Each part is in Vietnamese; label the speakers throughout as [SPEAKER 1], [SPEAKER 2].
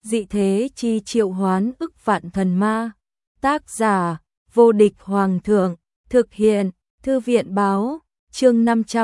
[SPEAKER 1] dị thế chi triệu hoán ức vạn thần ma. Tác giả, vô địch hoàng thượng, thực hiện, thư viện báo, chương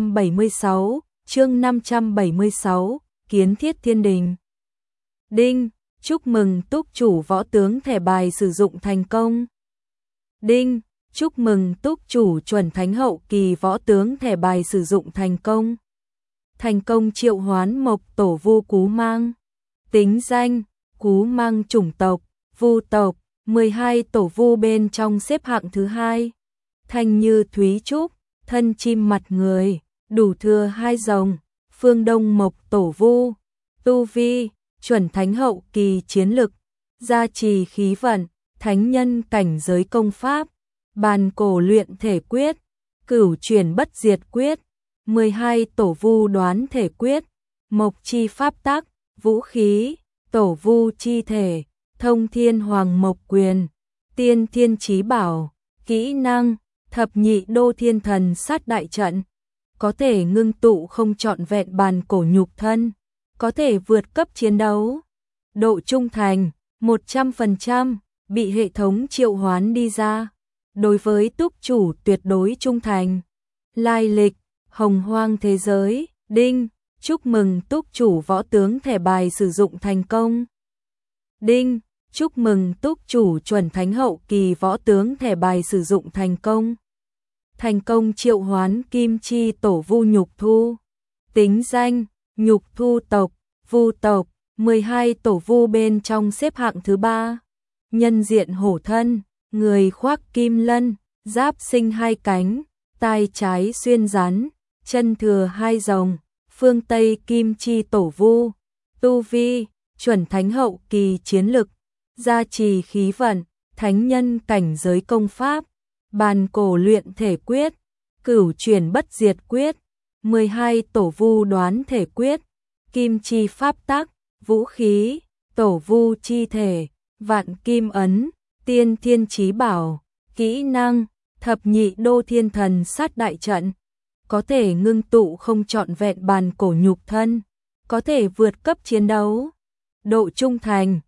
[SPEAKER 1] 576, kiến thiết thiên đình. Đinh, chúc mừng túc chủ võ tướng thẻ bài sử dụng thành công. Đinh, chúc mừng túc chủ chuẩn thánh hậu kỳ võ tướng thẻ bài sử dụng thành công. Thành công triệu hoán mộc tổ vu Cú Mang. Tính danh, Cú Mang chủng tộc, vu tộc, 12 tổ vu bên trong xếp hạng thứ 2. Thanh như thúy trúc, thân chim mặt người, đủ thừa 2 rồng, phương đông mộc tổ vu. Tu vi, chuẩn thánh hậu kỳ chiến lực, gia trì khí vận, thánh nhân cảnh giới công pháp, bàn cổ luyện thể quyết, cửu chuyển bất diệt quyết, 12 tổ vu đoán thể quyết, mộc chi pháp tắc, vũ khí, tổ vu chi thể, thông thiên hoàng mộc quyền, tiên thiên chí bảo, kỹ năng, thập nhị đô thiên thần sát đại trận, có thể ngưng tụ không trọn vẹn bàn cổ nhục thân, có thể vượt cấp chiến đấu. Độ trung thành, 100%, bị hệ thống triệu hoán đi ra. Đối với túc chủ tuyệt đối trung thành. Lai lịch, hồng hoang thế giới. Đinh, chúc mừng túc chủ võ tướng thẻ bài sử dụng thành công. Đinh, chúc mừng túc chủ chuẩn thánh hậu kỳ võ tướng thẻ bài sử dụng thành công. Thành công triệu hoán kim chi tổ vu nhục thu. Tính danh, nhục thu tộc, vu tộc, 12 tổ vu bên trong xếp hạng thứ 3. Nhân diện hổ thân, người khoác kim lân, giáp sinh 2 cánh, tai trái xuyên rắn, chân thừa 2 rồng, phương Tây kim chi tổ vu. Tu vi, chuẩn thánh hậu kỳ chiến lực, gia trì khí vận, thánh nhân cảnh giới công pháp, bàn cổ luyện thể quyết, cửu chuyển bất diệt quyết, 12 tổ vu đoán thể quyết, kim chi pháp tắc, vũ khí, tổ vu chi thể, vạn kim ấn, tiên thiên chí bảo, kỹ năng, thập nhị đô thiên thần sát đại trận, có thể ngưng tụ không trọn vẹn bàn cổ nhục thân, có thể vượt cấp chiến đấu. Độ trung thành,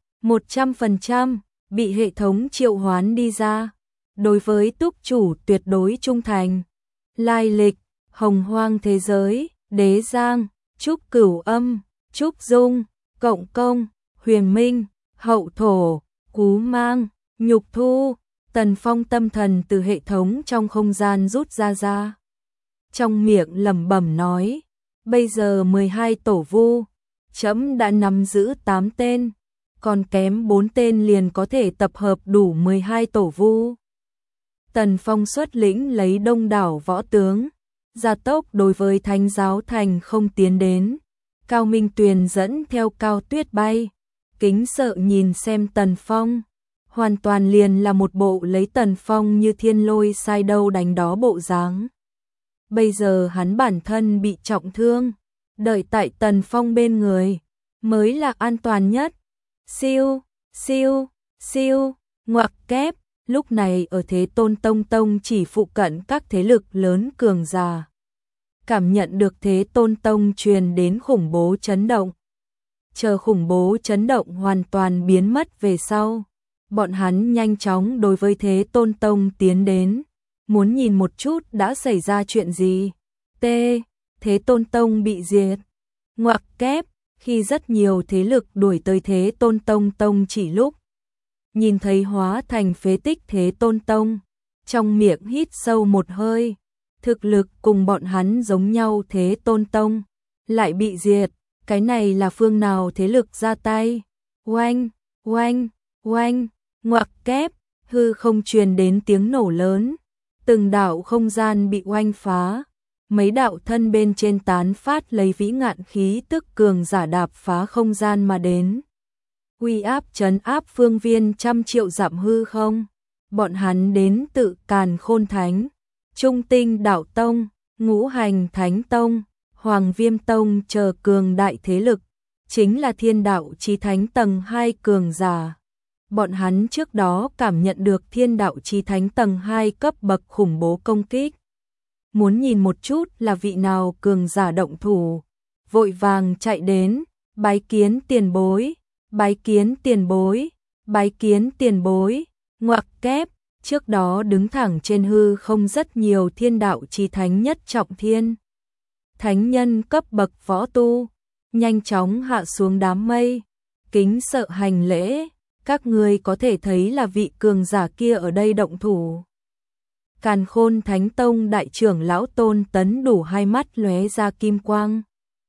[SPEAKER 1] 100%, bị hệ thống triệu hoán đi ra. Đối với túc chủ tuyệt đối trung thành. Lai lịch, hồng hoang thế giới, đế giang, trúc cửu âm, trúc dung, cộng công, huyền minh, hậu thổ, Cú Mang, nhục thu. Tần Phong tâm thần từ hệ thống trong không gian rút ra. Trong miệng lẩm bẩm nói, bây giờ 12 tổ vu, trẫm đã nắm giữ 8 tên, còn kém 4 tên liền có thể tập hợp đủ 12 tổ vu. Tần Phong xuất lĩnh lấy đông đảo võ tướng, gia tốc đối với Thánh giáo thành không tiến đến. Cao Minh Tuyền dẫn theo Cao Tuyết bay, kính sợ nhìn xem Tần Phong, hoàn toàn liền là một bộ lấy Tần Phong như thiên lôi sai đâu đánh đó bộ dáng. Bây giờ hắn bản thân bị trọng thương, đợi tại Tần Phong bên người mới là an toàn nhất. Siêu, siêu, siêu, ngoặc kép, lúc này ở Thế Tôn Tông Tông chỉ phụ cận các thế lực lớn cường giả. Cảm nhận được Thế Tôn Tông truyền đến khủng bố chấn động. Chờ khủng bố chấn động hoàn toàn biến mất về sau, bọn hắn nhanh chóng đối với Thế Tôn Tông tiến đến, muốn nhìn một chút đã xảy ra chuyện gì. Thế Tôn Tông bị diệt. Ngoặc kép, khi rất nhiều thế lực đuổi tới Thế Tôn Tông Tông chỉ lúc nhìn thấy hóa thành phế tích Thế Tôn Tông, trong miệng hít sâu một hơi, thực lực cùng bọn hắn giống nhau. Thế Tôn Tông lại bị diệt, cái này là phương nào thế lực ra tay? Oanh, oanh, oanh, ngoặc kép, hư không truyền đến tiếng nổ lớn, từng đạo không gian bị oanh phá, mấy đạo thân bên trên tán phát lấy vĩ ngạn khí tức cường giả đạp phá không gian mà đến. Uy áp trấn áp phương viên trăm triệu dặm hư không. Bọn hắn đến tự Càn Khôn Thánh, Trung Tinh Đạo Tông, Ngũ Hành Thánh Tông, Hoàng Viêm Tông chờ cường đại thế lực, chính là Thiên Đạo Chí Thánh tầng 2 cường giả. Bọn hắn trước đó cảm nhận được Thiên Đạo Chí Thánh tầng 2 cấp bậc khủng bố công kích. Muốn nhìn một chút là vị nào cường giả động thủ, vội vàng chạy đến, bái kiến tiền bối. bái kiến tiền bối, bái kiến tiền bối, ngoặc kép, trước đó đứng thẳng trên hư không rất nhiều thiên đạo chi thánh nhất trọng thiên. Thánh nhân cấp bậc võ tu, nhanh chóng hạ xuống đám mây, kính sợ hành lễ, các ngươi có thể thấy là vị cường giả kia ở đây động thủ. Càn Khôn Thánh Tông đại trưởng lão Tôn Tấn Đủ hai mắt lóe ra kim quang.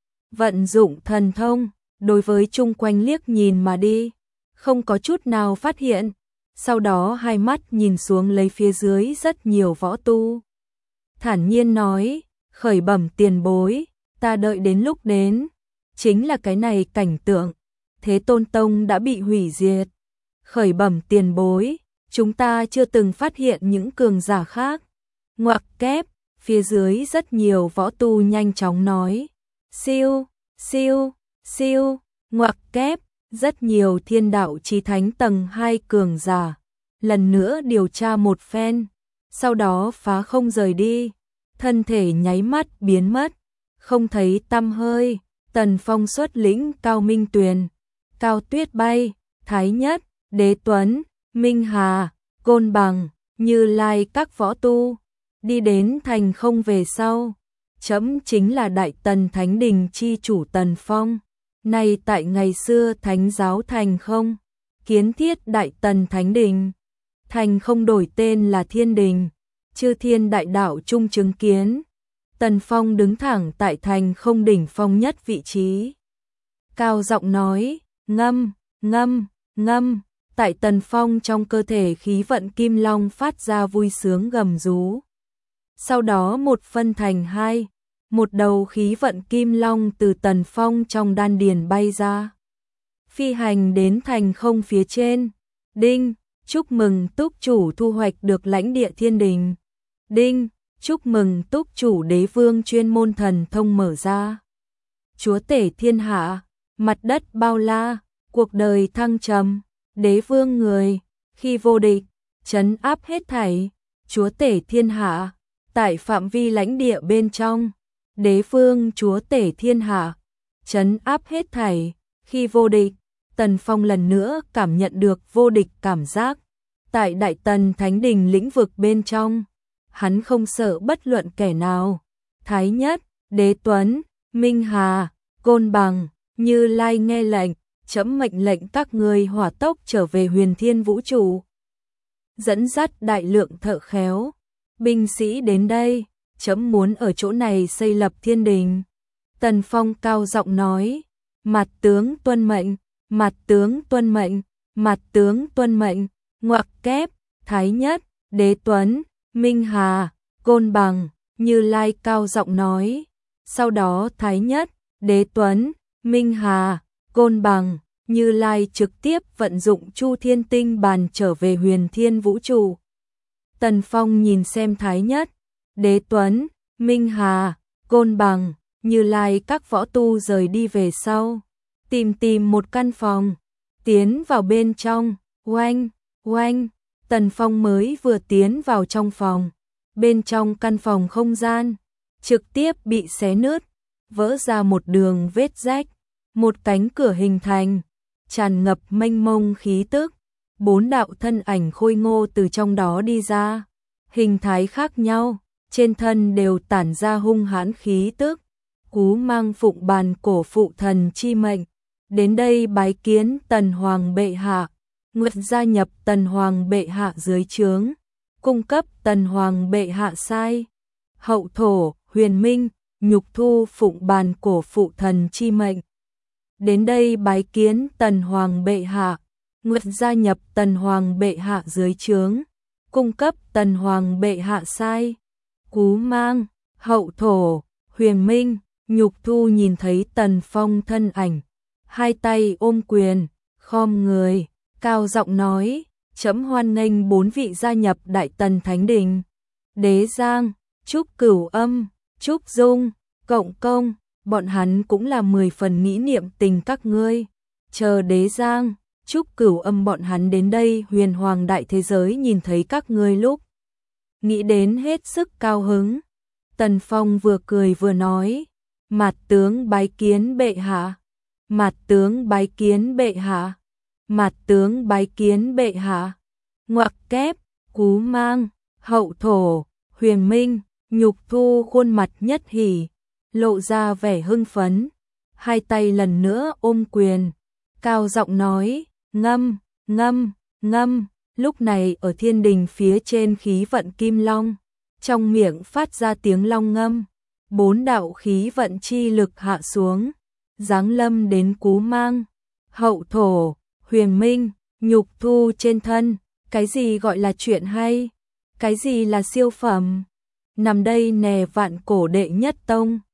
[SPEAKER 1] Vận dụng thần thông, đối với chung quanh liếc nhìn mà đi, không có chút nào phát hiện. Sau đó hai mắt nhìn xuống lấy phía dưới rất nhiều võ tu. Thản nhiên nói, khởi bẩm tiền bối, ta đợi đến lúc đến. Chính là cái này cảnh tượng, Thế Tôn Tông đã bị hủy diệt. Khởi bẩm tiền bối, chúng ta chưa từng phát hiện những cường giả khác. Ngoặc kép, phía dưới rất nhiều võ tu nhanh chóng nói. Siêu, siêu, siêu, ngoặc kép, rất nhiều thiên đạo chí thánh tầng 2 cường giả. Lần nữa điều tra một phen, sau đó phá không rời đi. Thân thể nháy mắt biến mất, không thấy tăm hơi. Tần Phong xuất lĩnh Cao Minh Tuyền, Cao Tuyết Bay, Thái Nhất, Đế Tuấn, Minh Hà, Côn Bằng, Như Lai các võ tu, đi đến thành không về sau. Chấm chính là Đại Tần Thánh Đình chi chủ Tần Phong, nay tại ngày xưa Thánh giáo thành không, kiến thiết Đại Tần Thánh Đình. Thành không đổi tên là Thiên Đình, chư thiên đại đạo chung chứng kiến. Tần Phong đứng thẳng tại thành không đỉnh phong nhất vị trí. Cao giọng nói, ngâm, ngâm, ngâm. Tại Tần Phong trong cơ thể khí vận kim long phát ra vui sướng gầm rú. Sau đó một phân thành hai, một đầu khí vận kim long từ Tần Phong trong đan điền bay ra. Phi hành đến thành không phía trên. Đinh, chúc mừng túc chủ thu hoạch được lãnh địa Thiên Đình. Đinh, chúc mừng túc chủ đế vương chuyên môn thần thông mở ra. Chúa tể thiên hạ, mặt đất bao la, cuộc đời thăng trầm. Đế vương người, khi vô địch, trấn áp hết thảy, chúa tể thiên hạ, tại phạm vi lãnh địa bên trong, đế vương chúa tể thiên hạ, trấn áp hết thảy, khi vô địch. Tần Phong lần nữa cảm nhận được vô địch cảm giác, tại Đại Tần Thánh Đình lĩnh vực bên trong, hắn không sợ bất luận kẻ nào. Thái Nhất, Đế Tuấn, Minh Hà, Côn Bằng, Như Lai nghe lệnh, chấm mệnh lệnh các ngươi hỏa tốc trở về Huyền Thiên Vũ trụ. Dẫn dắt đại lượng thợ khéo, binh sĩ đến đây, chấm muốn ở chỗ này xây lập Thiên Đình. Tần Phong cao giọng nói, mặt tướng tuân mệnh, mặt tướng tuân mệnh, mặt tướng tuân mệnh. Ngoặc kép, Thái Nhất, Đế Tuấn, Minh Hà, Côn Bằng, Như Lai cao giọng nói. Sau đó Thái Nhất, Đế Tuấn, Minh Hà, Côn Bằng, Như Lai trực tiếp vận dụng Chu Thiên Tinh bàn trở về Huyền Thiên Vũ trụ. Tần Phong nhìn xem Thái Nhất, Đế Tuấn, Minh Hà, Côn Bằng, Như Lai các võ tu rời đi về sau, tìm một căn phòng, tiến vào bên trong. Oanh, oanh. Tần Phong mới vừa tiến vào trong phòng, bên trong căn phòng không gian trực tiếp bị xé nứt, vỡ ra một đường vết rách, một cánh cửa hình thành, tràn ngập mênh mông khí tức. 4 đạo thân ảnh khôi ngô từ trong đó đi ra, hình thái khác nhau, trên thân đều tản ra hung hãn khí tức. Cú mang phụng bàn cổ phụ thần chi mệnh, đến đây bái kiến Tần Hoàng bệ hạ, nguyện gia nhập Tần Hoàng bệ hạ dưới trướng, cung cấp Tần Hoàng bệ hạ sai. Hậu thổ, Huyền Minh, Nhục Thu phụng bàn cổ phụ thần chi mệnh, đến đây bái kiến Tần Hoàng bệ hạ, nguyện gia nhập Tần Hoàng bệ hạ dưới trướng, cung cấp Tần Hoàng bệ hạ sai. Cú mang, Hậu thổ, Huyền Minh, Nhục Thu nhìn thấy Tần Phong thân ảnh, hai tay ôm quyền, khom người, cao giọng nói, chấm hoan nghênh 4 vị gia nhập Đại Tần Thánh Đình. Đế Giang, Trúc Cửu Âm, Trúc Dung, Cộng Công, bọn hắn cũng là 10 phần nghĩ niệm tình các ngươi. Chờ Đế Giang, Trúc Cửu Âm bọn hắn đến đây huyền hoàng đại thế giới nhìn thấy các ngươi lúc, nghĩ đến hết sức cao hứng. Tần Phong vừa cười vừa nói, mặt tướng bái kiến bệ hạ, mặt tướng bái kiến bệ hạ. Mạt tướng bái kiến bệ hạ. Ngoặc kép, Cú Mang, Hậu Thổ, Huyền Minh, Nhục Thu khuôn mặt nhất hỉ, lộ ra vẻ hưng phấn, hai tay lần nữa ôm quyền, cao giọng nói, ngâm, ngâm, ngâm. Lúc này ở thiên đình phía trên khí vận kim long, trong miệng phát ra tiếng long ngâm, 4 đạo khí vận chi lực hạ xuống, giáng lâm đến Cú Mang, Hậu Thổ, Huyền Minh, Nhục Thu trên thân. Cái gì gọi là chuyện hay? Cái gì là siêu phẩm? Nằm đây nè vạn cổ đệ nhất tông.